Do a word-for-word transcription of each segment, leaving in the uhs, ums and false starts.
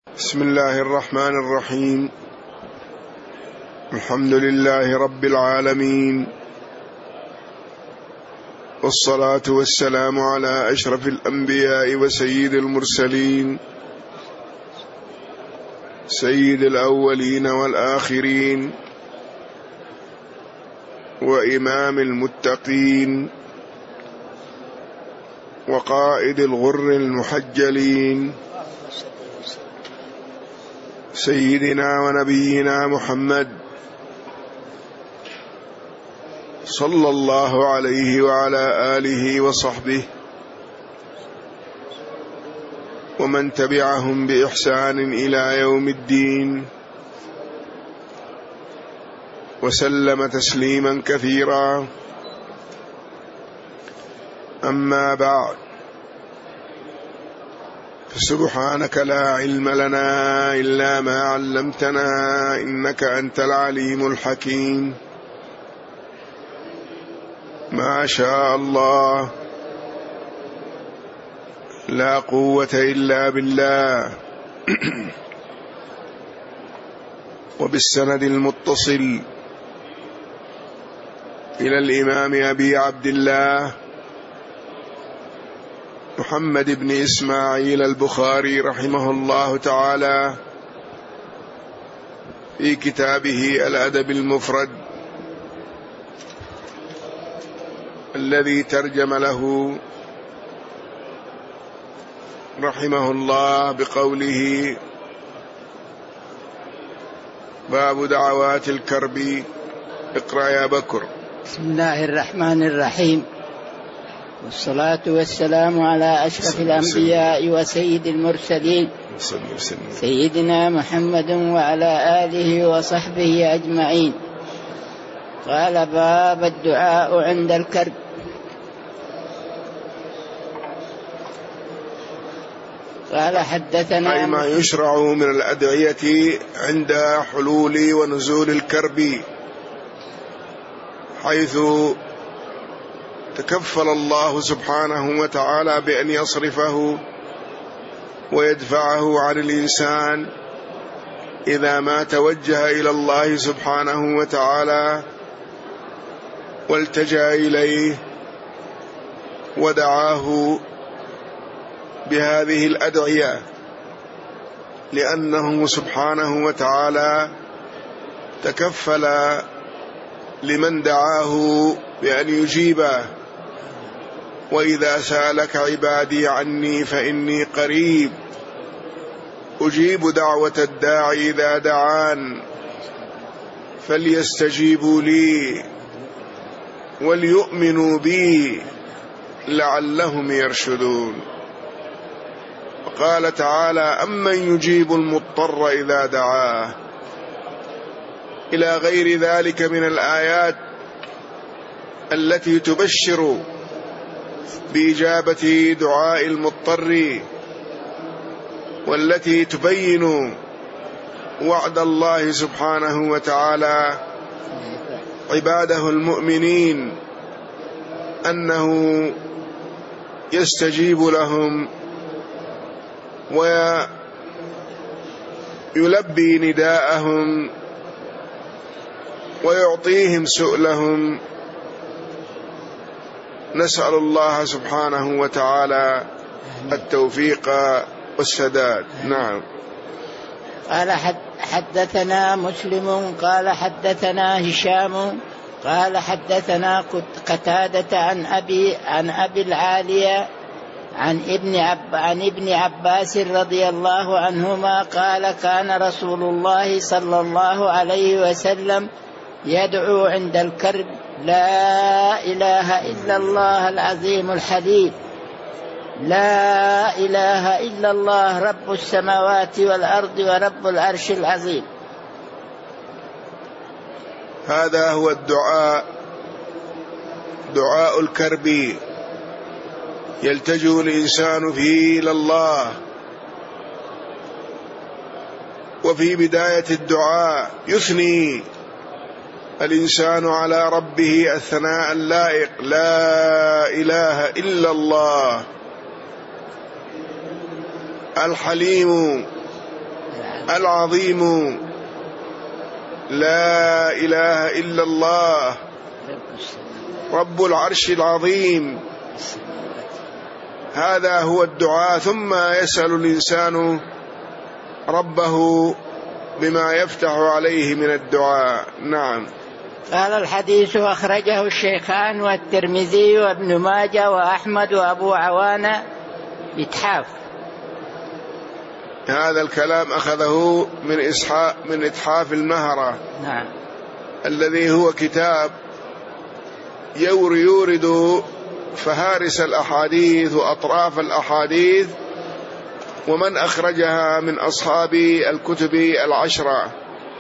بسم الله الرحمن الرحيم. الحمد لله رب العالمين، والصلاة والسلام على أشرف الأنبياء وسيد المرسلين، سيد الأولين والآخرين، وإمام المتقين، وقائد الغر المحجلين، سيدنا ونبينا محمد صلى الله عليه وعلى آله وصحبه ومن تبعهم بإحسان إلى يوم الدين، وسلم تسليما كثيرا. أما بعد، فسبحانك لا علم لنا إلا ما علمتنا إنك أنت العليم الحكيم. ما شاء الله، لا قوة إلا بالله. وبالسند المتصل إلى الإمام أبي عبد الله محمد بن إسماعيل البخاري رحمه الله تعالى في كتابه الأدب المفرد الذي ترجم له رحمه الله بقوله: باب دعوات الكرب. اقرأ يا بكر. بسم الله الرحمن الرحيم، والصلاة والسلام على أشرف الأنبياء وسيد المرسلين سيدنا محمد وعلى آله وصحبه أجمعين. قال: باب الدعاء عند الكرب. قال: حدثنا أي ما يشرع من الأدعية عند حلول ونزول الكرب، حيث تكفل الله سبحانه وتعالى بأن يصرفه ويدفعه عن الإنسان إذا ما توجه إلى الله سبحانه وتعالى والتجأ إليه ودعاه بهذه الأدعية، لأنه سبحانه وتعالى تكفل لمن دعاه بأن يجيبه: وإذا سألك عبادي عني فإني قريب أجيب دعوة الداعي إذا دعان فليستجيبوا لي وليؤمنوا بي لعلهم يرشدون. وقال تعالى: أمن يجيب المضطر إذا دعاه، إلى غير ذلك من الآيات التي تبشر بإجابة دعاء المضطر، والتي تبين وعد الله سبحانه وتعالى عباده المؤمنين أنه يستجيب لهم ويلبي نداءهم ويعطيهم سؤلهم. نسأل الله سبحانه وتعالى التوفيق والسداد. نعم. قال: حدثنا مسلم قال حدثنا هشام قال حدثنا قتادة عن أبي عن أبي العالية عن ابن عب عن ابن عباس رضي الله عنهما قال: كان رسول الله صلى الله عليه وسلم يدعو عند الكرب: لا إله إلا الله العظيم الحليم، لا إله إلا الله رب السماوات والأرض ورب العرش العظيم. هذا هو الدعاء، دعاء الكرب، يلتجئ الإنسان فيه إلى الله. وفي بداية الدعاء يثني الإنسان على ربه الثناء اللائق: لا إله إلا الله الحليم العظيم لا إله إلا الله رب العرش العظيم. هذا هو الدعاء. ثم يسأل الإنسان ربه بما يفتح عليه من الدعاء. نعم. قال الحديث أخرجه الشيخان والترمذي وابن ماجه وأحمد وأبو عوانة بإتحاف. هذا الكلام أخذه من إسحاق من إتحاف المهرة. نعم. الذي هو كتاب يورد فهارس الأحاديث وأطراف الأحاديث ومن أخرجها من أصحاب الكتب العشرة،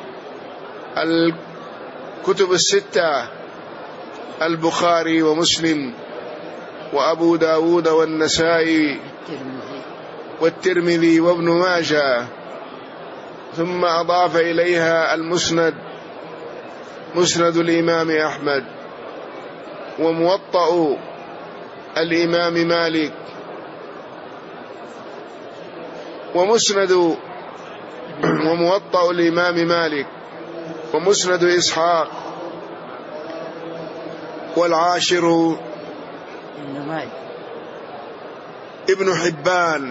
الكتب الستة، البخاري ومسلم وأبو داود والنسائي والترمذي وابن ماجه، ثم أضاف إليها المسند، مسند الإمام أحمد، وموطأ الإمام مالك، ومسند وموطأ الإمام مالك، ومسند إسحاق، والعاشر ابن حبان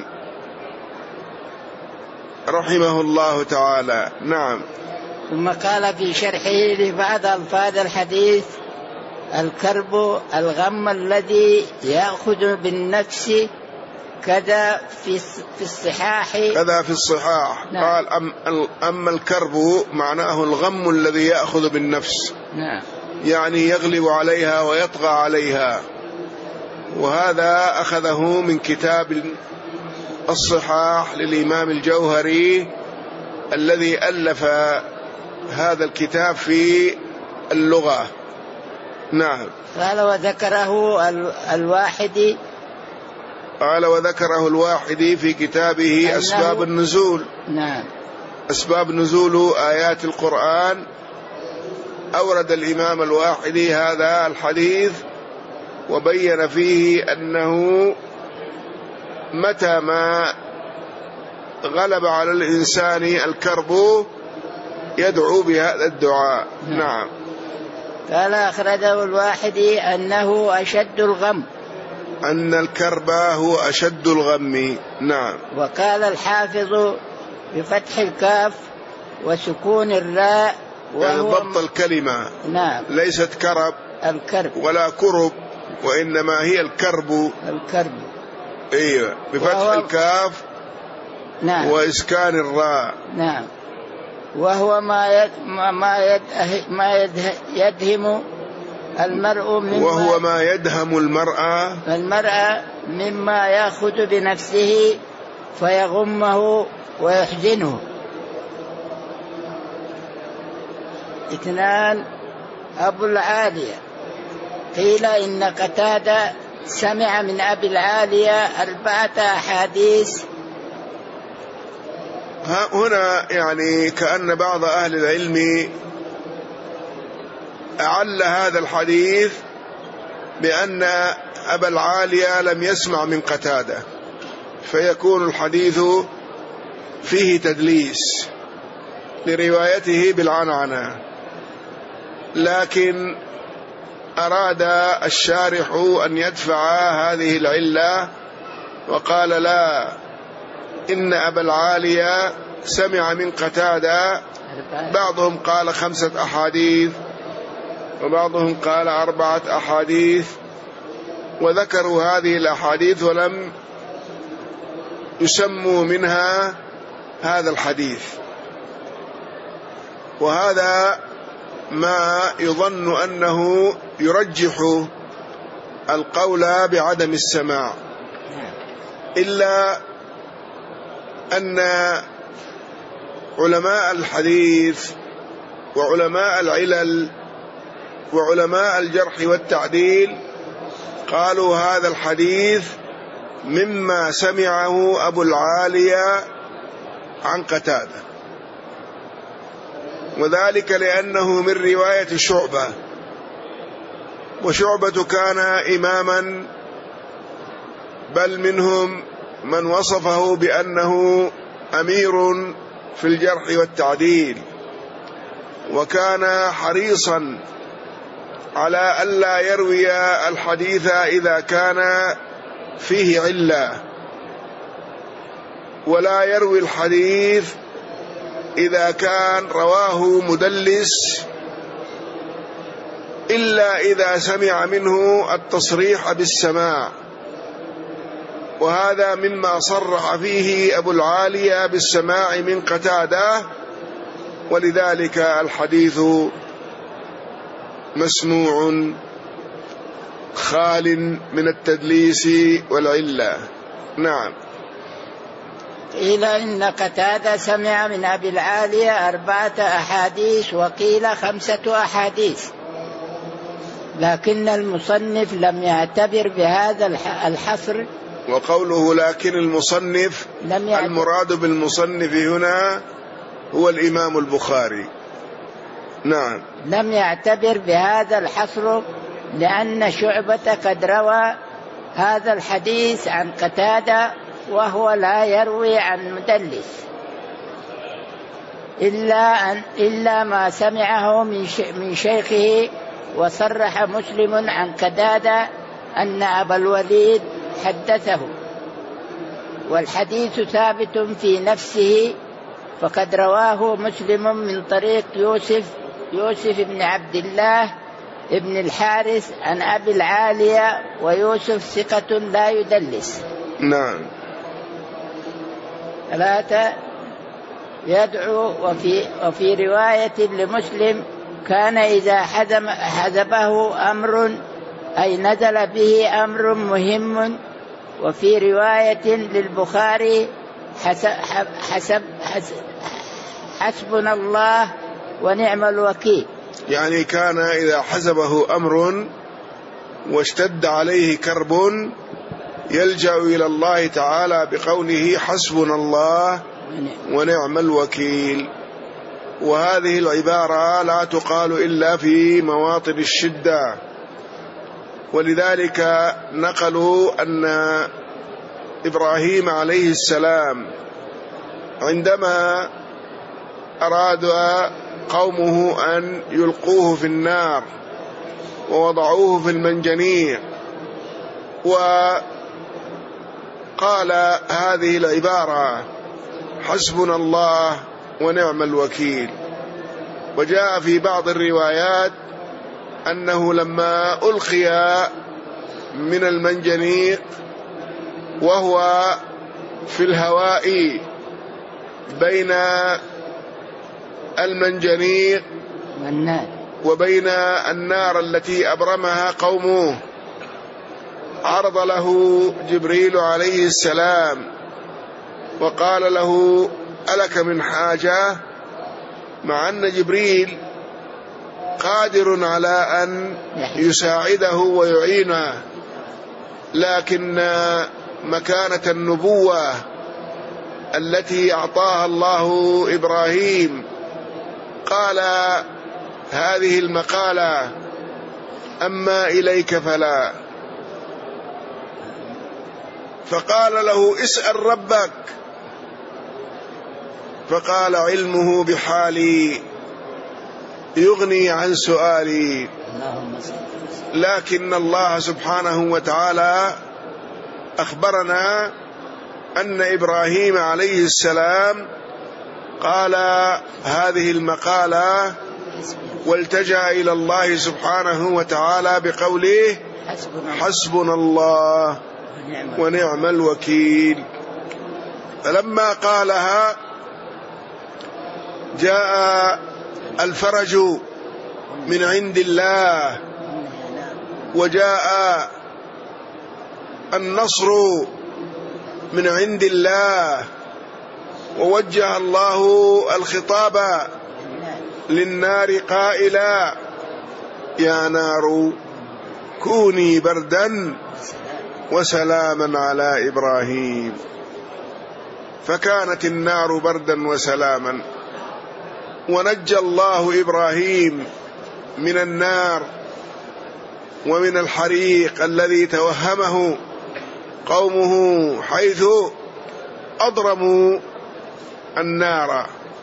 رحمه الله تعالى. نعم. ثم قال في شرحه لبعض ألفاظ الحديث: الكرب الغم الذي يأخذ بالنفس كذا في في الصحاح كذا في الصحاح. نعم. قال أم أما الكرب معناه الغم الذي يأخذ بالنفس. نعم. يعني يغلب عليها ويطغى عليها. وهذا أخذه من كتاب الصحاح للإمام الجوهري الذي ألف هذا الكتاب في اللغة. نعم. قال وذكره الواحدي قال وذكره الواحدي في كتابه أسباب النزول. نعم. أسباب نزول آيات القرآن. أورد الإمام الواحدي هذا الحديث وبين فيه أنه متى ما غلب على الإنسان الكرب يدعو بهذا الدعاء. نعم. قال أخرجه الواحدي أنه أشد الغم، أن الكرب هو أشد الغم. نعم. وقال الحافظ بفتح الكاف وسكون الراء وهو ضبط الكلمة. نعم. ليست كرب الكرب ولا كرب، وإنما هي الكرب. الكرب. ايوه، بفتح وهو... الكاف. نعم. وإسكان الراء. نعم. وهو ما يد... ما يد... ما يد... يدهم المرء مما وهو ما يدهم المرأة المرأة مما يأخذ بنفسه فيغمه ويحزنه. اثنان أبو العالية. قيل إن قتادة سمع من أبي العالية أربعة أحاديث. هنا يعني كأن بعض أهل العلم أعل هذا الحديث بأن أبا العالية لم يسمع من قتادة، فيكون الحديث فيه تدليس لروايته بالعنعنة. لكن أراد الشارح أن يدفع هذه العلة وقال لا، إن أبا العالية سمع من قتادة. بعضهم قال خمسة أحاديث وبعضهم قال أربعة أحاديث، وذكروا هذه الأحاديث ولم يسموا منها هذا الحديث. وهذا ما يظن أنه يرجح القول بعدم السماع، إلا أن علماء الحديث وعلماء العلل وعلماء الجرح والتعديل قالوا هذا الحديث مما سمعه أبو العالية عن قتادة، وذلك لأنه من رواية شعبة، وشعبة كان إماما، بل منهم من وصفه بأنه أمير في الجرح والتعديل، وكان حريصا على ألا يروي الحديث إذا كان فيه علة، ولا يروي الحديث إذا كان رواه مدلس إلا إذا سمع منه التصريح بالسماع، وهذا مما صرح فيه أبو العالية بالسماع من قتادة، ولذلك الحديث مسموع خال من التدليس والعلة. نعم. قيل إن قتادة سمع من أبي العالية أربعة أحاديث، وقيل خمسة أحاديث، لكن المصنف لم يعتبر بهذا الحصر. وقوله لكن المصنف، المراد بالمصنف هنا هو الإمام البخاري. نعم. لم يعتبر بهذا الحصر لأن شعبة قد روى هذا الحديث عن قتادة وهو لا يروي عن مدلس إلا, أن إلا ما سمعه من شيخه. وصرح مسلم عن قتادة أن أبا الوليد حدثه، والحديث ثابت في نفسه، فقد رواه مسلم من طريق يوسف يوسف بن عبد الله ابن الحارث عن أبي العالية، ويوسف ثقة لا يدلس. نعم. ثلاثة يدعو. وفي, وفي رواية لمسلم كان إذا حذبه أمر أي نزل به أمر مهم. وفي رواية للبخاري حسب, حسب, حسب حسبنا الله ونعم الوكيل، يعني كان إذا حزبه أمر واشتد عليه كرب يلجأ إلى الله تعالى بقوله حسبنا الله ونعم الوكيل. وهذه العبارة لا تقال إلا في مواطن الشدة، ولذلك نقلوا أن إبراهيم عليه السلام عندما أراد قومه أن يلقوه في النار ووضعوه في المنجنيق، وقال هذه العبارة حسبنا الله ونعم الوكيل. وجاء في بعض الروايات أنه لما ألقي من المنجنيق وهو في الهواء بين المنجنيق وبين النار التي أبرمها قومه، عرض له جبريل عليه السلام وقال له ألك من حاجة، مع أن جبريل قادر على أن يساعده ويعينه، لكن مكانة النبوة التي أعطاها الله إبراهيم قال هذه المقالة أما إليك فلا. فقال له اسأل ربك، فقال علمه بحالي يغني عن سؤالي. لكن الله سبحانه وتعالى أخبرنا أن إبراهيم عليه السلام قال هذه المقالة والتجأ إلى الله سبحانه وتعالى بقوله حسبنا الله ونعم الوكيل. فلما قالها جاء الفرج من عند الله، وجاء النصر من عند الله، ووجه الله الخطاب للنار قائلا يا نار كوني بردا وسلاما على إبراهيم. فكانت النار بردا وسلاما، ونجى الله إبراهيم من النار ومن الحريق الذي توهمه قومه حيث أضرموا النار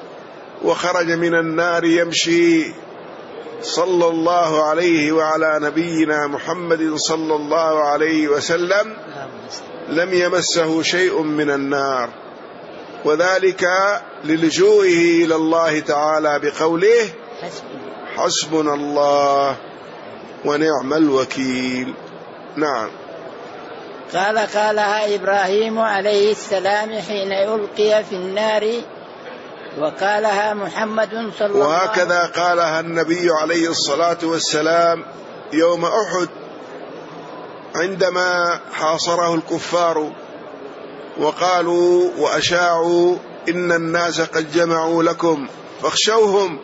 وخرج من النار يمشي صلى الله عليه وعلى نبينا محمد صلى الله عليه وسلم لم يمسه شيء من النار، وذلك للجوئه إلى الله تعالى بقوله حسبنا الله ونعم الوكيل. نعم. قال قالها إبراهيم عليه السلام حين ألقي في النار، وقالها محمد صلى الله عليه وسلم. وهكذا قالها النبي عليه الصلاة والسلام يوم أحد عندما حاصره الكفار وقالوا وأشاعوا إن الناس قد جمعوا لكم فاخشوهم،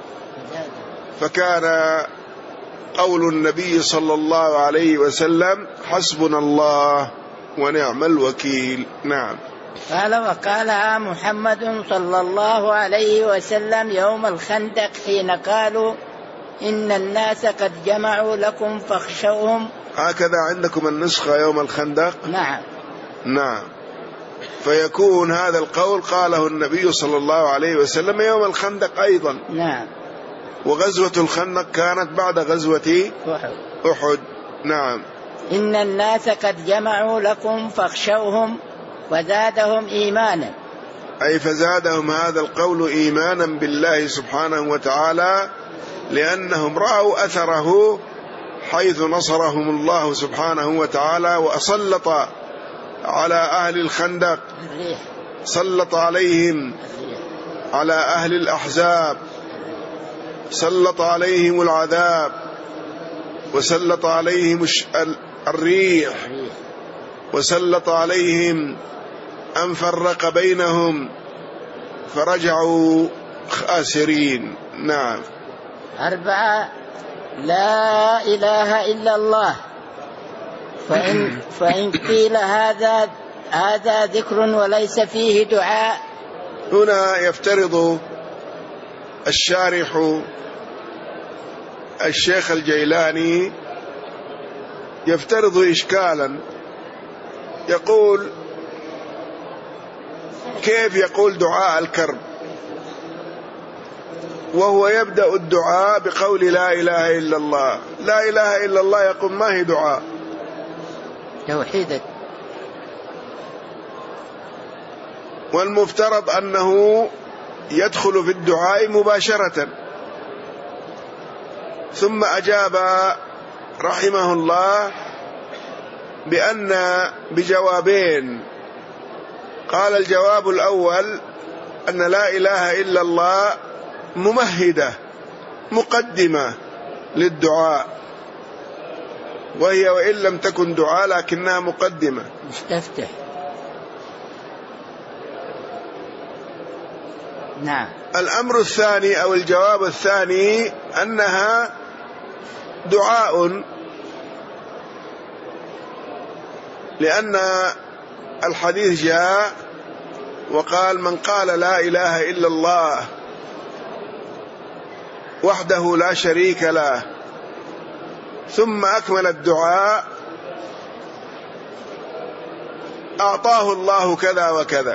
فكان قول النبي صلى الله عليه وسلم حسبنا الله ونعم الوكيل. نعم. قال وقالها محمد صلى الله عليه وسلم يوم الخندق حين قالوا إن الناس قد جمعوا لكم فاخشوهم. هكذا عندكم النسخة يوم الخندق؟ نعم. نعم. فيكون هذا القول قاله النبي صلى الله عليه وسلم يوم الخندق أيضا. نعم. وغزوة الخندق كانت بعد غزوة أحد. أحد. نعم. إن الناس قد جمعوا لكم فاخشوهم وزادهم إيمانا، أي فزادهم هذا القول إيمانا بالله سبحانه وتعالى، لأنهم رأوا أثره حيث نصرهم الله سبحانه وتعالى وأسلط على أهل الخندق، سلط عليهم على أهل الأحزاب، سلط عليهم العذاب، وسلط عليهم الريح، وسلط عليهم أن فرق بينهم فرجعوا خاسرين. نعم. أربعة، لا إله إلا الله، فإن, فإن قيل هذا هذا ذكر وليس فيه دعاء. هنا يفترض الشارح الشيخ الجيلاني يفترض إشكالا، يقول كيف يقول دعاء الكرب وهو يبدأ الدعاء بقول لا إله إلا الله؟ لا إله إلا الله يقول ما هي دعاء؟ توحيدك. والمفترض أنه يدخل في الدعاء مباشرة. ثم أجاب رحمه الله بأن بجوابين. قال الجواب الأول أن لا إله إلا الله ممهدة مقدمة للدعاء، وهي وإن لم تكن دعاء لكنها مقدمة مستفتح. نعم. الأمر الثاني أو الجواب الثاني أنها دعاء، لأن الحديث جاء وقال من قال لا إله إلا الله وحده لا شريك له ثم أكمل الدعاء أعطاه الله كذا وكذا.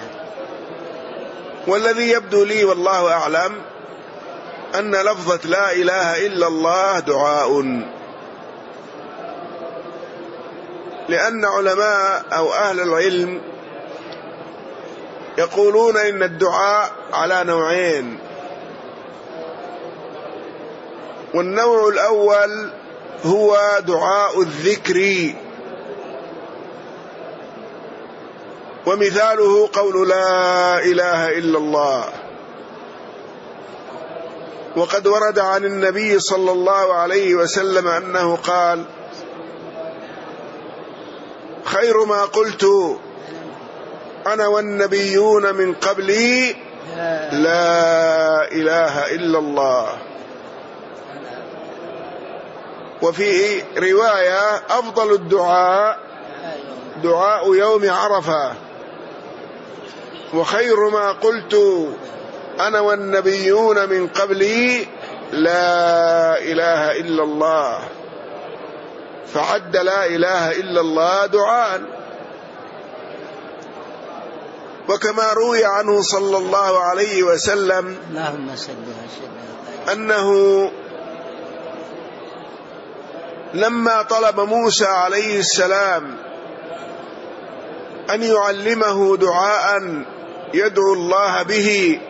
والذي يبدو لي والله أعلم أن لفظة لا إله إلا الله دعاء، لأن علماء أو أهل العلم يقولون إن الدعاء على نوعين. والنوع الأول هو دعاء الذكر، ومثاله قول لا إله إلا الله. وقد ورد عن النبي صلى الله عليه وسلم أنه قال خير ما قلت أنا والنبيون من قبلي لا إله إلا الله. وفي رواية أفضل الدعاء دعاء يوم عرفة، وخير ما قلت أنا والنبيون من قبلي لا إله إلا الله. فعد لا إله إلا الله دعاء. وكما روي عنه صلى الله عليه وسلم اللهم صل وسلم أنه لما طلب موسى عليه السلام أن يعلمه دعاء يدعو الله به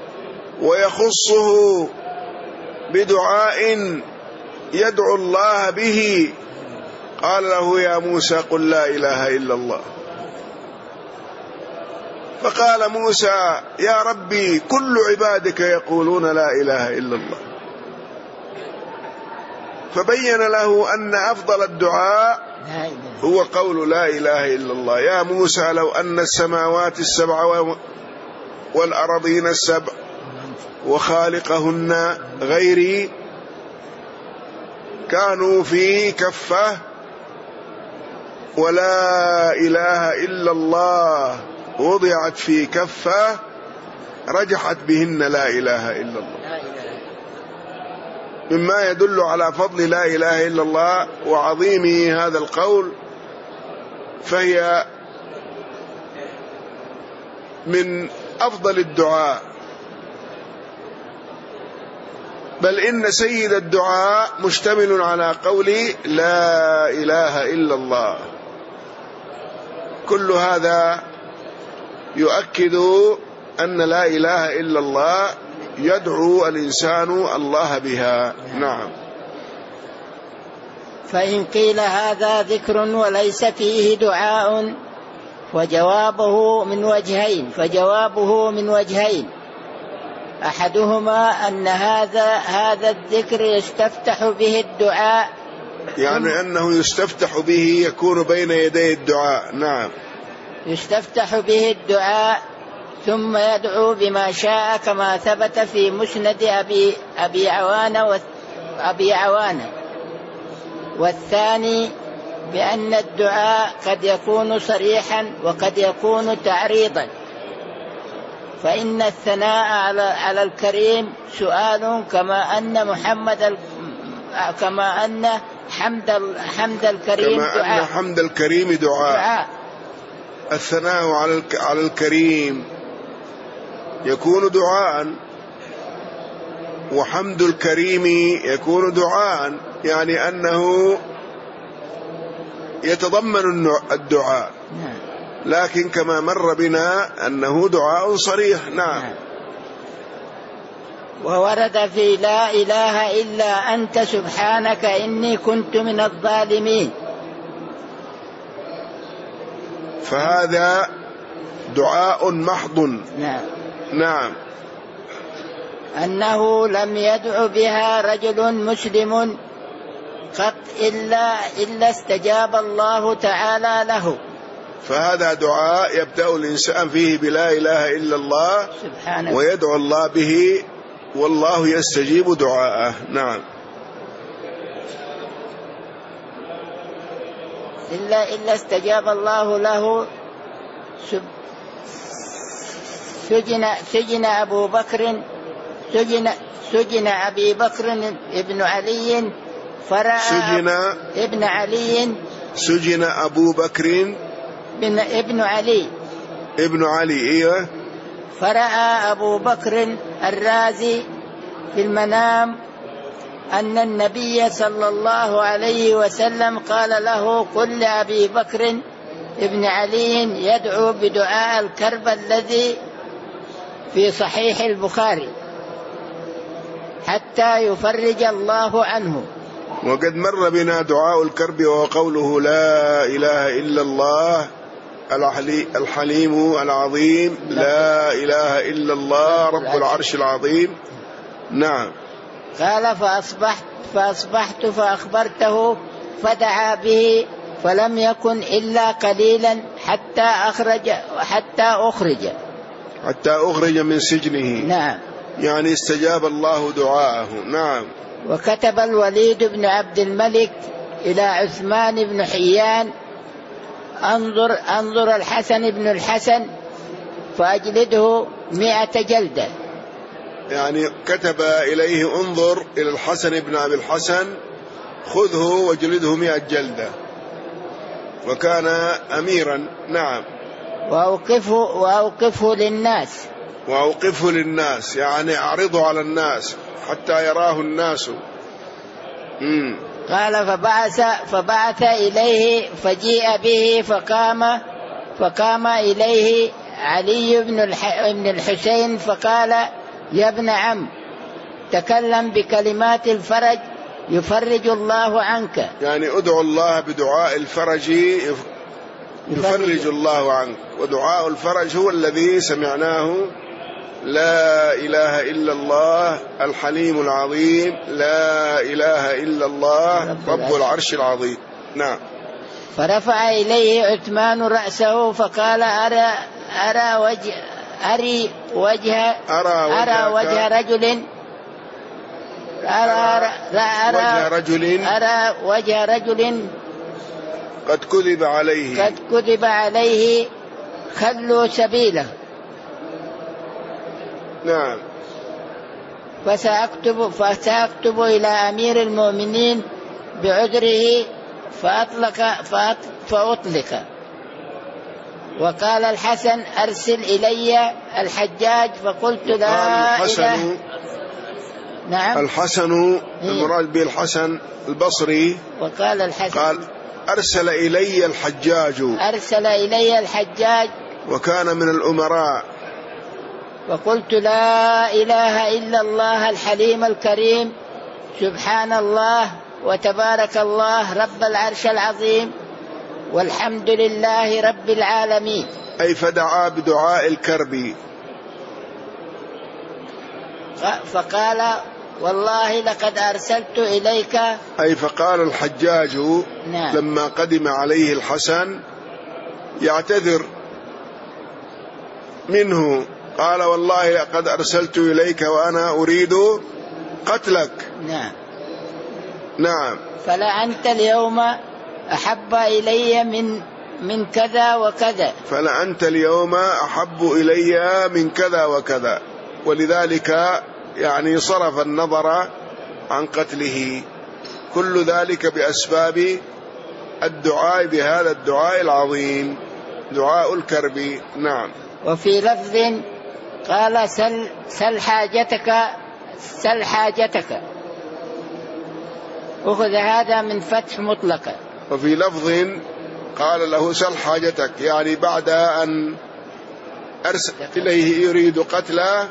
ويخصه بدعاء يدعو الله به، قال له: يا موسى قل لا إله إلا الله. فقال موسى: يا ربي كل عبادك يقولون لا إله إلا الله. فبين له أن أفضل الدعاء هو قول لا إله إلا الله. يا موسى لو أن السماوات السبع والأرضين السبع وخالقهن غيري كانوا في كفة ولا إله إلا الله وضعت في كفة رجحت بهن لا إله إلا الله، مما يدل على فضل لا إله إلا الله وعظيم هذا القول. فهي من أفضل الدعاء، بل إن سيد الدعاء مشتمل على قول لا إله إلا الله. كل هذا يؤكد أن لا إله إلا الله يدعو الإنسان الله بها. نعم. فإن قيل هذا ذكر وليس فيه دعاء وجوابه من وجهين فجوابه من وجهين أحدهما أن هذا هذا الذكر يستفتح به الدعاء، يعني أنه يستفتح به يكون بين يدي الدعاء. نعم. يستفتح به الدعاء ثم يدعو بما شاء كما ثبت في مسند أبي, أبي عوانة أبي عوانة. والثاني بأن الدعاء قد يكون صريحا وقد يكون تعريضا، فإن الثناء على على الكريم سؤال كما أن محمد كما أن حمد حمد الكريم كما دعاء. أن حمد الكريم دعاء. دعاء. الثناء على على الكريم يكون دعاء، وحمد الكريم يكون دعاء، يعني أنه يتضمن الدعاء، لكن كما مر بنا أنه دعاء صريح. نعم. وورد في لا إله إلا أنت سبحانك إني كنت من الظالمين، فهذا دعاء محض. نعم. نعم. أنه لم يدع بها رجل مسلم قط إلا إلا استجاب الله تعالى له. فهذا دعاء يبدأ الإنسان فيه بلا إله إلا الله سبحانه ويدعو الله به والله يستجيب دعاءه. نعم. إلا إلا استجاب الله له. سجن سجن أبو بكر سجن سجن أبي بكر ابن علي فرأى سجن ابن علي سجن أبو بكر ابن ابن علي ابن علي إيه فرأى أبو بكر الرازي في المنام أن النبي صلى الله عليه وسلم قال له قل لأبي بكر ابن علي يدعو بدعاء الكرب الذي في صحيح البخاري حتى يفرج الله عنه. وقد مر بنا دعاء الكرب وهو قوله لا إله إلا الله الحليم العظيم لا إله إلا الله رب العرش العظيم. نعم. قال فأصبحت فأصبحت فأخبرته فدعا به فلم يكن إلا قليلا حتى أخرج حتى أخرج حتى أخرج من سجنه. نعم. يعني استجاب الله دعاءه. نعم. وكتب الوليد بن عبد الملك إلى عثمان بن حيان أنظر أنظر الحسن بن الحسن فأجلده مئة جلدة. يعني كتب إليه انظر إلى الحسن بن أبي الحسن خذه واجلده مئة جلدة، وكان أميرا. نعم. وأوقفه, وأوقفه للناس وأوقفه للناس يعني أعرضه على الناس حتى يراه الناس. مم. قال فبعث, فبعث إليه فجيء به فقام فقام إليه علي بن الحسين فقال يا ابن عم تكلم بكلمات الفرج يفرج الله عنك، يعني ادعو الله بدعاء الفرج يفرج الله عنك. ودعاء الفرج هو الذي سمعناه: لا إله إلا الله الحليم العظيم، لا إله إلا الله رب العرش العظيم. نعم. فرفع إليه عثمان رأسه فقال أرى أرى وجه أري وجه أرى, أرى وجه رجل أرى, أرى, وجه رجل أرى وجه رجل قد كذب عليه قد كذب عليه خلوا سبيله. نعم. فسأكتب, فسأكتب إلى أمير المؤمنين بعذره فأطلق, فأطلق. وقال الحسن أرسل إلي الحجاج فقلت لا إله. نعم. الحسن المراد به الحسن البصري. وقال الحسن قال أرسل إلي الحجاج أرسل إلي الحجاج وكان من الأمراء. وقلت لا إله إلا الله الحليم الكريم سبحان الله وتبارك الله رب العرش العظيم والحمد لله رب العالمين. أي فدعا بدعاء الكرب. فقال والله لقد أرسلت إليك. أي فقال الحجاج نعم. لما قدم عليه الحسن يعتذر منه، قال والله لقد أرسلت إليك وأنا أريد قتلك. نعم. نعم. فلأنت اليوم أحب إلي من من كذا وكذا. فلأنت اليوم أحب إلي من كذا وكذا. ولذلك يعني صرف النظر عن قتله. كل ذلك بأسباب الدعاء بهذا الدعاء العظيم، دعاء الكرب. نعم. وفي لفظ قال سل, سل حاجتك سل حاجتك. أخذ هذا من فتح مطلقة. وفي لفظ قال له سل حاجتك، يعني بعد أن أرسل إليه يريد قتله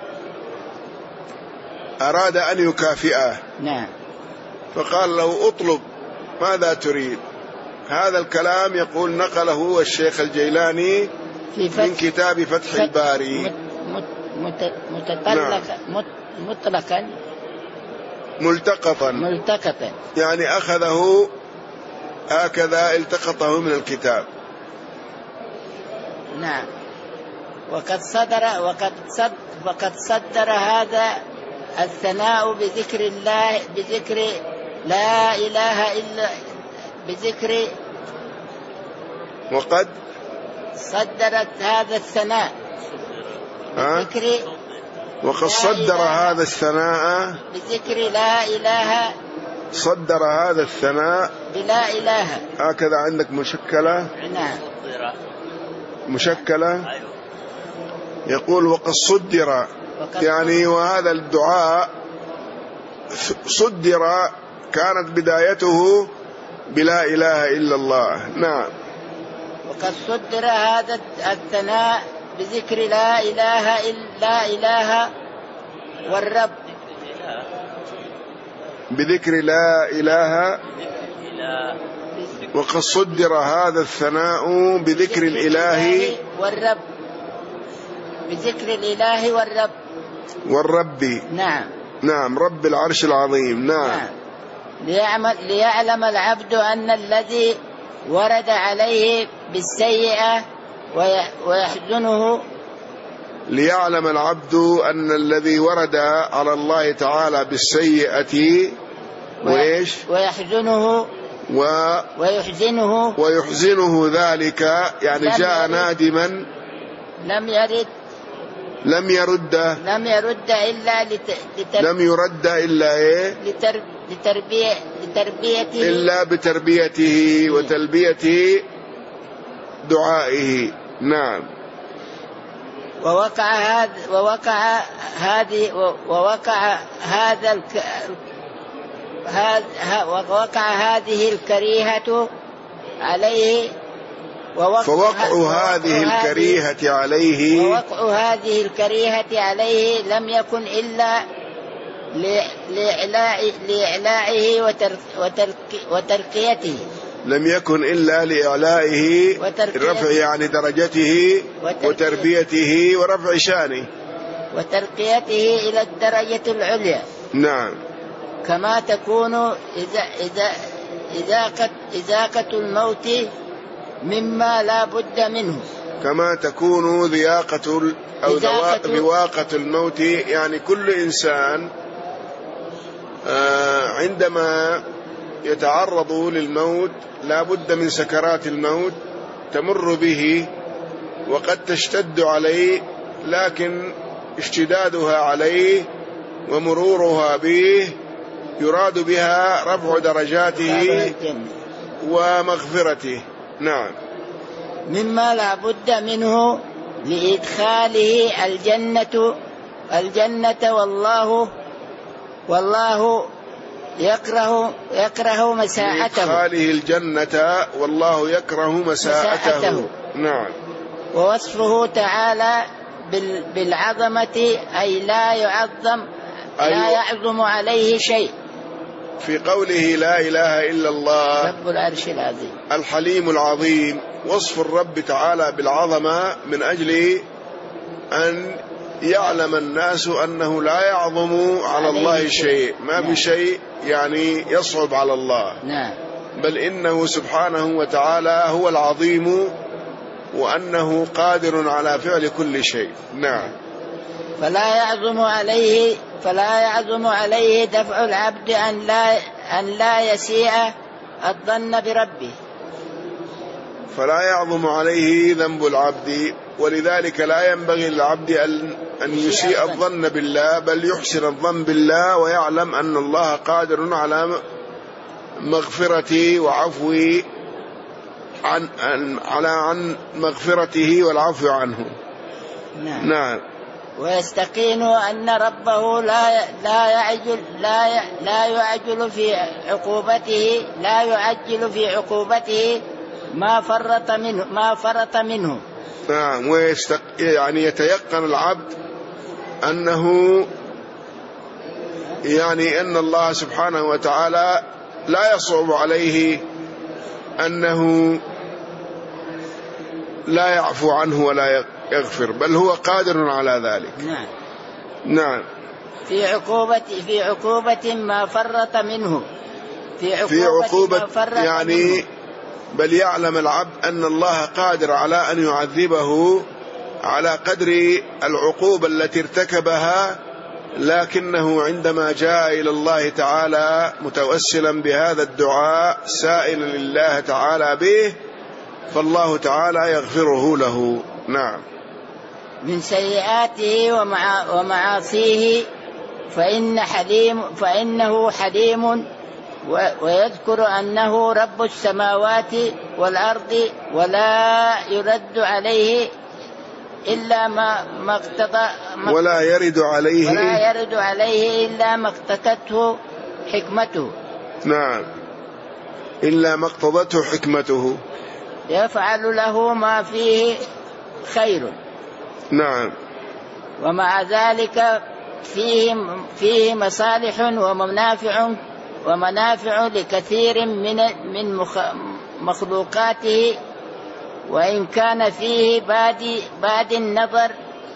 أراد أن يكافئه. نعم. فقال له اطلب ماذا تريد. هذا الكلام يقول نقله الشيخ الجيلاني من كتاب فتح الباري. متطلقا مطلقا ملتقطا ملتقطا يعني أخذه هكذا التقطه من الكتاب. نعم. وقد صدر وقد صد وقد صدر هذا الثناء بذكر الله بذكر لا إله إلا بذكر وقد صدرت هذا الثناء بذكر وقد صدر هذا الثناء بذكر لا إله. صدر هذا الثناء بلا إله. هكذا عندك مشكلة. نعم. مشكلة. يقول وقد صدر يعني وهذا الدعاء صدر كانت بدايته بلا إله إلا الله. نعم. وقد صدر هذا الثناء بذكر لا إله إلا إله والرب. بذكر لا إله. وقد صدر هذا الثناء بذكر الإله والرب. بذكر الإله والرب. والرب. نعم. نعم. رب العرش العظيم. نعم. نعم. ليعمل ليعلم العبد أن الذي ورد عليه بالسيئة ويحزنه. ليعلم العبد أن الذي ورد على الله تعالى بالسيئة وإيش ويحزنه و ويحزنه ويحزنه ذلك يعني جاء نادما لم يرد لم يرد لم يرد إلا لت... لتر... لم يرد إلا إيه لتر... لتربية... لتربيته إلا بتربيته وتلبية دعائه. نعم. ووقع هذا ووقع هذه ووقع هذا الك... ووقع هذه الكريهة عليه فوقع هذه الكريهة عليه ووقع هذه الكريهة عليه لم يكن إلا لإعلاء لإعلائه وترك وترك وترقيته لم يكن إلا لإعلائه رفع يعني درجته وتربيته ورفع شانه وترقيته إلى الدرجة العليا. نعم. كما تكون إذا إذا إذاقة إذاقة الموت مما لا بد منه. كما تكون ذياقة أو ذواقة الموت، يعني كل إنسان عندما يتعرض للموت لا بد من سكرات الموت تمر به وقد تشتد عليه، لكن اشتدادها عليه ومرورها به يراد بها رفع درجاته ومغفرته. نعم. مما لا بد منه لإدخاله الجنة الجنة والله والله يكره يكره مساءته. لإدخاله الجنة والله يكره مساءته. مساءته. نعم. ووصفه تعالى بالعظمة أي لا يعظم لا يعظم عليه شيء. في قوله لا إله إلا الله رب العرش العظيم الحليم العظيم، وصف الرب تعالى بالعظمة من أجل أن يعلم الناس أنه لا يعظم على الله شيء، ما نعم. بشيء يعني يصعب على الله. نعم. بل إنه سبحانه وتعالى هو العظيم وأنه قادر على فعل كل شيء. نعم. فلا يعظم عليه فلا يعظم عليه دفع العبد أن لا أن لا يسيء الظن بربه. فلا يعظم عليه ذنب العبد، ولذلك لا ينبغي للعبد أن يسيء الظن بالله، بل يحسن الظن بالله ويعلم أن الله قادر على مغفرته وعفوه عن على عن مغفرته والعفو عنه. نعم. نعم. ويستقين أن ربه لا لا يعجل لا لا يعجل في عقوبته لا يعجل في عقوبته ما فرط منه ما فرط منه. نعم. ويستق يعني يتيقن العبد أنه يعني أن الله سبحانه وتعالى لا يصعب عليه أنه لا يعفو عنه ولا يغفر، بل هو قادر على ذلك. نعم. نعم. في عقوبة في عقوبة ما فرط منه في عقوبة, في عقوبة ما فرط يعني منه. بل يعلم العبد أن الله قادر على أن يعذبه على قدر العقوبة التي ارتكبها، لكنه عندما جاء إلى الله تعالى متوسلا بهذا الدعاء سائلا لله تعالى به، فالله تعالى يغفره له. نعم. من سيئاته ومعاصيه فإن حليم فإنه حليم، ويذكر أنه رب السماوات والأرض ولا يرد عليه إلا ما ما اقتضى ولا يرد عليه ولا يرد عليه إلا ما اقتضته حكمته. نعم. إلا ما اقتضته حكمته. يفعل له ما فيه خير. نعم. ومع ذلك فيه فيه مصالح ومنافع ومنافع لكثير من من مخلوقاته، وإن كان فيه بعد بعد النظر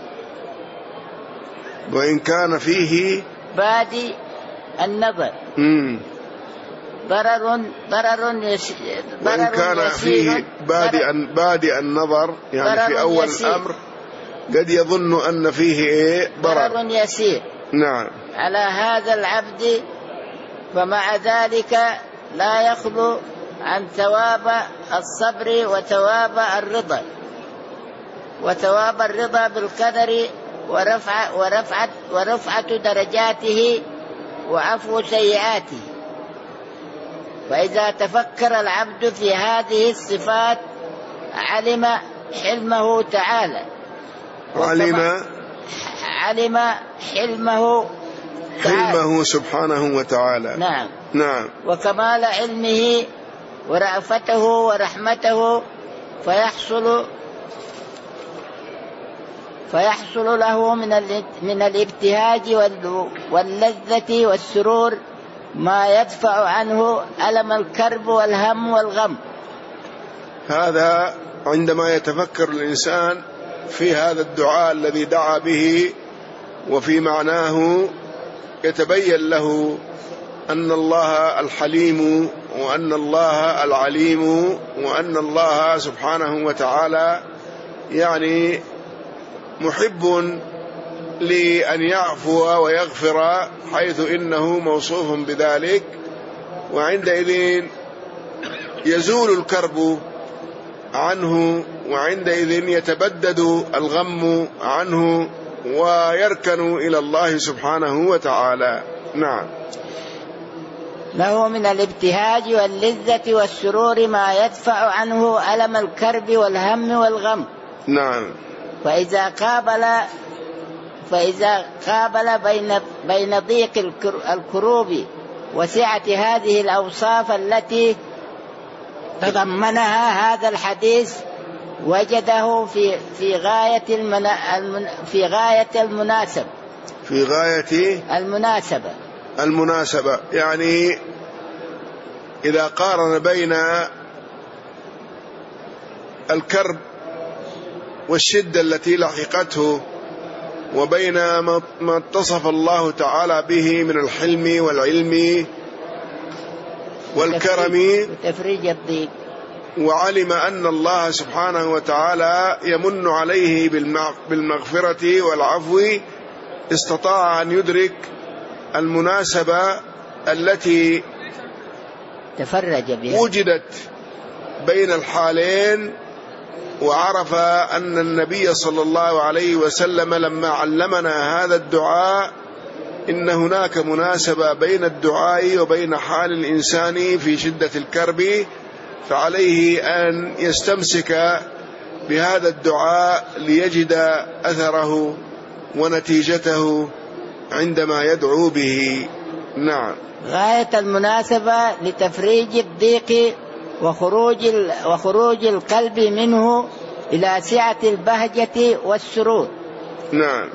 وإن كان فيه بعد النظر مم. ضرر ضرر يسير. وإن كان فيه بعد بعد النظر يعني في أول الأمر قد يظن أن فيه إيه ضرر, ضرر يسير. نعم. على هذا العبد، فمع ذلك لا يخلو عن ثواب الصبر وثواب الرضا وثواب الرضا بالقدر ورفع ورفعة ورفعة درجاته وعفو سيئاته. فإذا تفكر العبد في هذه الصفات علم حلمه تعالى علم علم حلمه حلمه سبحانه وتعالى. نعم نعم. وكمال علمه ورأفته ورحمته، فيحصل فيحصل له من من الابتهاج واللذة والسرور ما يدفع عنه ألم الكرب والهم والغم. هذا عندما يتفكر الإنسان في هذا الدعاء الذي دعا به وفي معناه، يتبين له أن الله الحليم، وأن الله العليم، وأن الله سبحانه وتعالى يعني محب لأن يعفو ويغفر، حيث إنه موصوف بذلك. وعندئذ يزول الكرب عنه، وعندئذ يتبدد الغم عنه، ويركن إلى الله سبحانه وتعالى. نعم. له من الابتهاج واللذة والسرور ما يدفع عنه ألم الكرب والهم والغم. نعم. فإذا قابل فإذا قابل بين بين ضيق الكروب وسعة هذه الأوصاف التي تضمنها هذا الحديث، وجده في في غاية المنا المن في غاية المناسبة في غاية المناسبة المناسبة يعني إذا قارن بين الكرب والشدة التي لحقته وبين ما اتصف الله تعالى به من الحلم والعلم والكرم وتفريج الضيق، وعلم أن الله سبحانه وتعالى يمن عليه بالمغفرة والعفو، استطاع أن يدرك المناسبة التي تفرج بها وجدت بين الحالين، وعرف أن النبي صلى الله عليه وسلم لما علمنا هذا الدعاء إن هناك مناسبة بين الدعاء وبين حال الإنسان في شدة الكرب، فعليه أن يستمسك بهذا الدعاء ليجد أثره ونتيجته عندما يدعو به. نعم. غاية المناسبة لتفريج الضيق وخروج وخروج القلب منه إلى سعة البهجة والسرور. نعم.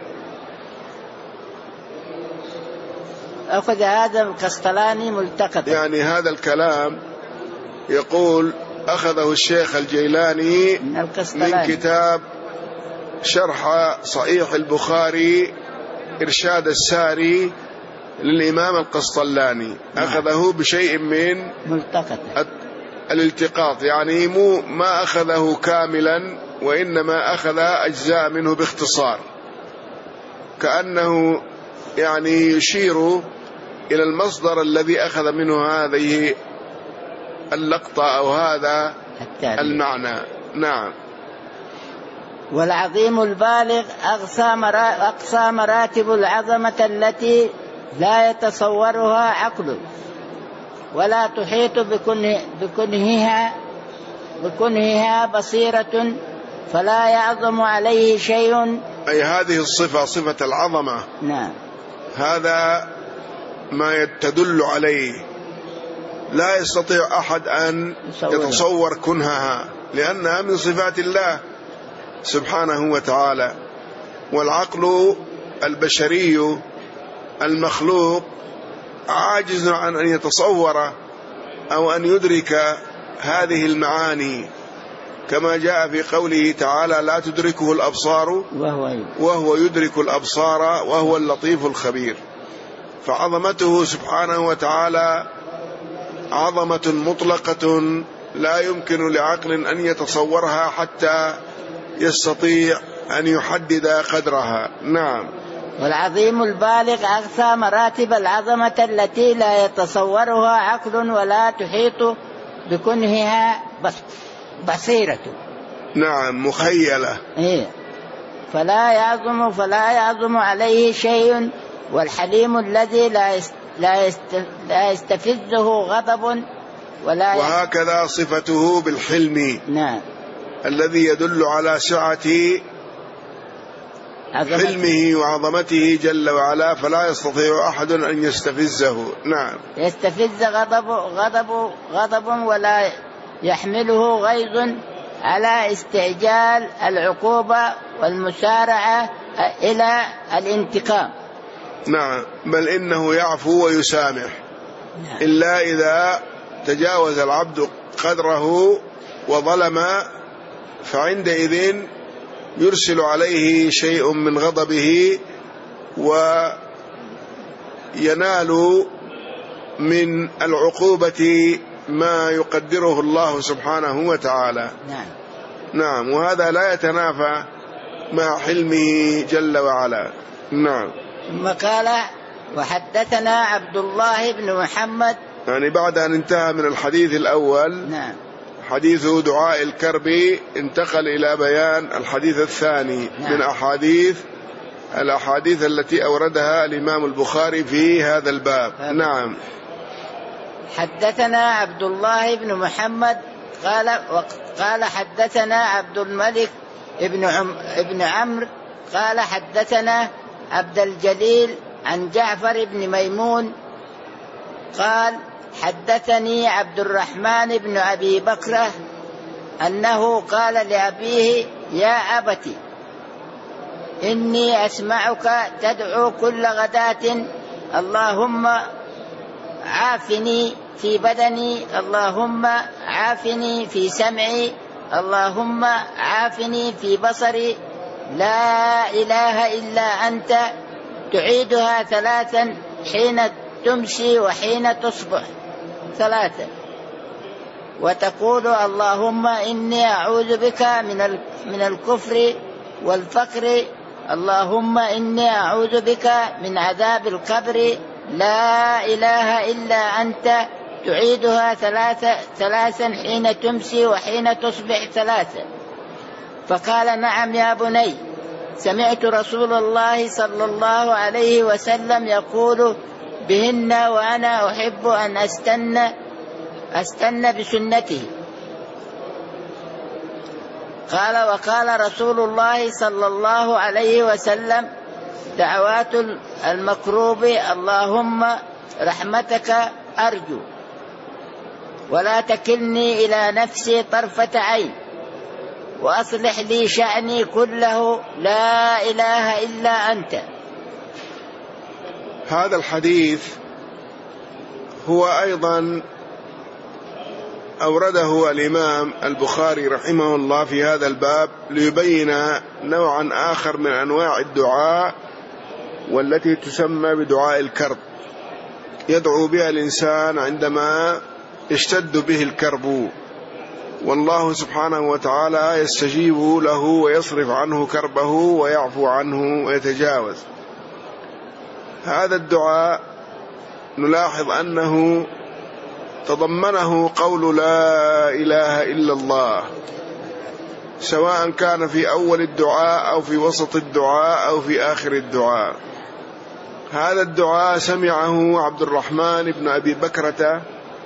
أخذ هذا القسطلاني ملتقطا، يعني هذا الكلام يقول أخذه الشيخ الجيلاني من, من كتاب شرح صحيح البخاري إرشاد الساري للإمام القسطلاني. أخذه بشيء من ملتقط الالتقاط، يعني مو ما أخذه كاملا، وإنما أخذ أجزاء منه باختصار، كأنه يعني يشير إلى المصدر الذي أخذ منه هذه اللقطة أو هذا المعنى. نعم. والعظيم البالغ أقصى مراتب العظمة التي لا يتصورها عقل ولا تحيط بكنه بكنهها بكنهها بصيرة، فلا يعظم عليه شيء. أي هذه الصفة صفة العظمة. نعم. هذا ما تدل عليه، لا يستطيع أحد أن يتصور كنهها، لأنها من صفات الله سبحانه وتعالى. والعقل البشري المخلوق عاجز عن أن يتصور أو أن يدرك هذه المعاني، كما جاء في قوله تعالى لا تدركه الأبصار وهو يدرك الأبصار وهو اللطيف الخبير. فعظمته سبحانه وتعالى عظمة مطلقة لا يمكن لعقل أن يتصورها حتى يستطيع أن يحدد قدرها. نعم. والعظيم البالغ أقصى مراتب العظمة التي لا يتصورها عقل ولا تحيط بكنهها بصيرة. نعم. مخيلة. إيه. فلا يعظم فلا يعظم عليه شيء. والحليم الذي لا لا يستفزه غضب ولا، وهكذا صفته بالحلم. نعم. الذي يدل على سعة حلمه وعظمته جل وعلا، فلا يستطيع أحد أن يستفزه. نعم. يستفز غضب غضب غضب ولا يحمله غيظ على استعجال العقوبة والمسارعة إلى الانتقام. نعم، بل إنه يعفو ويسامح. نعم. إلا إذا تجاوز العبد قدره وظلم، فعندئذ يرسل عليه شيء من غضبه وينال من العقوبة ما يقدره الله سبحانه وتعالى. نعم. نعم، وهذا لا يتنافى مع حلمه جل وعلا. نعم. ثم قال: وحدثنا عبد الله بن محمد، يعني بعد أن انتهى من الحديث الأول. نعم. حديث دعاء الكرب، انتقل إلى بيان الحديث الثاني. نعم. من أحاديث الأحاديث التي أوردها الإمام البخاري في هذا الباب. هذا. نعم. حدثنا عبد الله بن محمد قال قال حدثنا عبد الملك ابن عم ابن عمرو قال حدثنا عبد الجليل عن جعفر بن ميمون قال حدثني عبد الرحمن بن أبي بكر أنه قال لأبيه: يا أبت، إني أسمعك تدعو كل غداة: اللهم عافني في بدني، اللهم عافني في سمعي، اللهم عافني في بصري، لا إله إلا أنت، تعيدها ثلاثا حين تمسي وحين تصبح ثلاثا، وتقول: اللهم إني أعوذ بك من من الكفر والفقر، اللهم إني أعوذ بك من عذاب القبر، لا إله إلا أنت، تعيدها ثلاثا ثلاثا حين تمسي وحين تصبح ثلاثا. فقال: نعم يا بني، سمعت رسول الله صلى الله عليه وسلم يقول بهن وأنا أحب أن أستنى أستنى بسنته. قال: وقال رسول الله صلى الله عليه وسلم: دعوات المكروب اللهم رحمتك أرجو، ولا تكلني إلى نفسي طرفة عين، وأصلح لي شأني كله، لا إله إلا أنت. هذا الحديث هو أيضا أورده الإمام البخاري رحمه الله في هذا الباب ليبين نوعا آخر من أنواع الدعاء، والتي تسمى بدعاء الكرب، يدعو بها الإنسان عندما يشتد به الكرب، والله سبحانه وتعالى يستجيب له ويصرف عنه كربه ويعفو عنه ويتجاوز. هذا الدعاء نلاحظ أنه تضمنه قول لا إله إلا الله، سواء كان في أول الدعاء أو في وسط الدعاء أو في آخر الدعاء. هذا الدعاء سمعه عبد الرحمن بن أبي بكرة،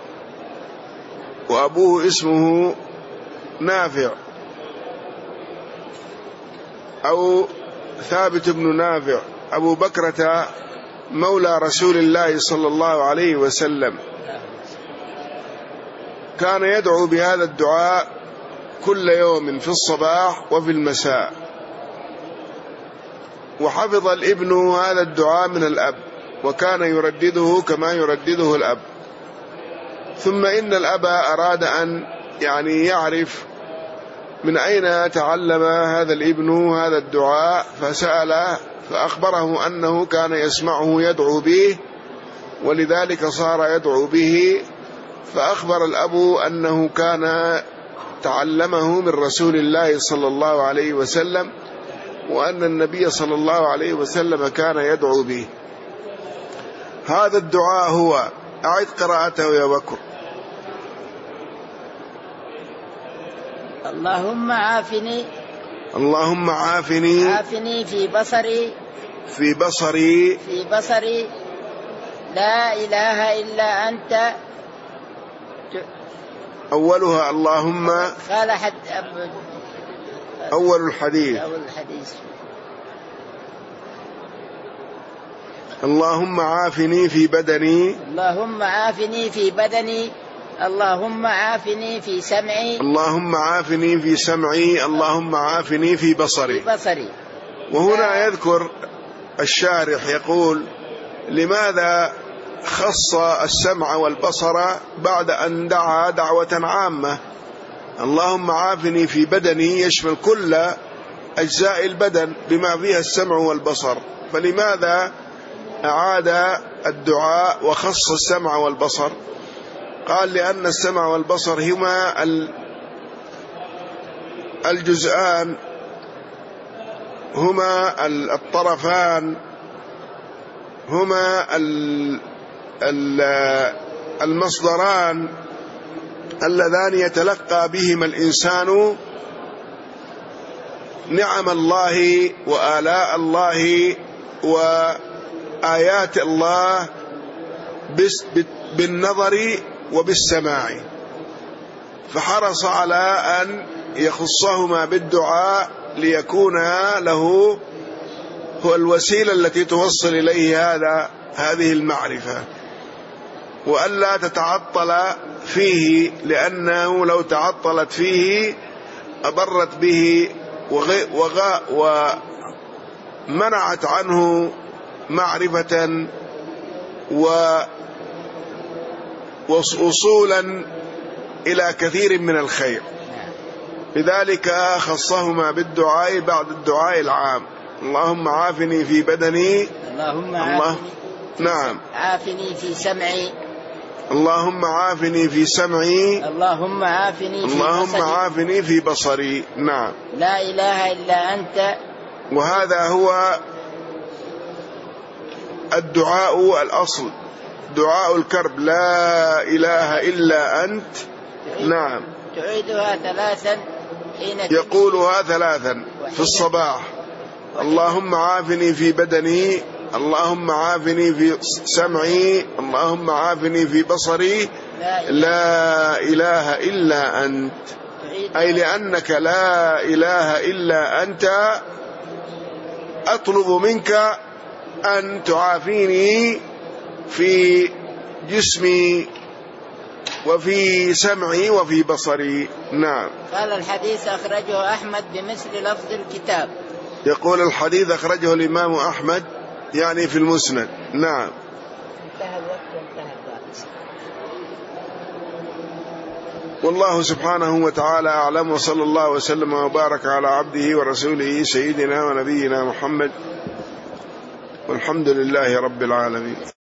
وأبوه اسمه نافع أو ثابت بن نافع، أبو بكرة مولى رسول الله صلى الله عليه وسلم، كان يدعو بهذا الدعاء كل يوم في الصباح وفي المساء، وحفظ الابن هذا الدعاء من الأب، وكان يردده كما يردده الأب. ثم إن الأب أراد أن يعني يعرف من أين تعلم هذا الابن هذا الدعاء، فسأله فأخبره أنه كان يسمعه يدعو به، ولذلك صار يدعو به. فأخبر الأب أنه كان تعلمه من رسول الله صلى الله عليه وسلم، وأن النبي صلى الله عليه وسلم كان يدعو به. هذا الدعاء هو، أعد قراءته يا بكر. اللهم عافني اللهم عافني عافني في بصري في بصري في بصري لا إله إلا أنت. أولها اللهم، قال حد أول الحديث أول الحديث اللهم عافني في بدني. اللهم عافني في بدني. اللهم عافني في سمعي. اللهم عافني في سمعي. اللهم عافني في بصري. في بصري. وهنا يذكر الشارح يقول: لماذا خص السمع والبصر بعد أن دعا دعوة عامة؟ اللهم عافني في بدني يشمل كل أجزاء البدن بما فيها السمع والبصر، فلماذا أعاد الدعاء وخص السمع والبصر؟ قال: لأن السمع والبصر هما الجزءان، هما الطرفان، هما المصدران اللذان يتلقى بهما الإنسان نعم الله وآلاء الله وآيات الله بالنظر وبالسماع، فحرص على أن يخصهما بالدعاء ليكون له هو الوسيلة التي توصل إليه هذا هذه المعرفة، وألا تتعطل فيه، لأنه لو تعطلت فيه أضرت به وغاء ومنعت عنه معرفة ووصولا إلى كثير من الخير. لذلك خصهما بالدعاء بعد الدعاء العام: اللهم عافني في بدني. اللهم عافني. نعم. عافني في سمعي. اللهم عافني في سمعي. اللهم عافني في اللهم بصري. عافني في بصري. نعم. لا إله إلا أنت. وهذا هو الدعاء الأصل، دعاء الكرب: لا إله إلا أنت. تعيد نعم. تعيدها ثلاثا حين يقولها ثلاثا في الصباح: اللهم عافني في بدني. اللهم عافني في سمعي. اللهم عافني في بصري. لا إله إلا أنت، أي لأنك لا إله إلا أنت أطلب منك أن تعافيني في جسمي وفي سمعي وفي بصري. نعم. قال: الحديث أخرجه أحمد بمثل لفظ الكتاب. يقول: الحديث أخرجه الإمام أحمد يعني في المسند. نعم. انتهى الوقت وانتهى الدرس. والله سبحانه وتعالى أعلم، وصلى الله وسلم وبارك على عبده ورسوله سيدنا ونبينا محمد، والحمد لله رب العالمين.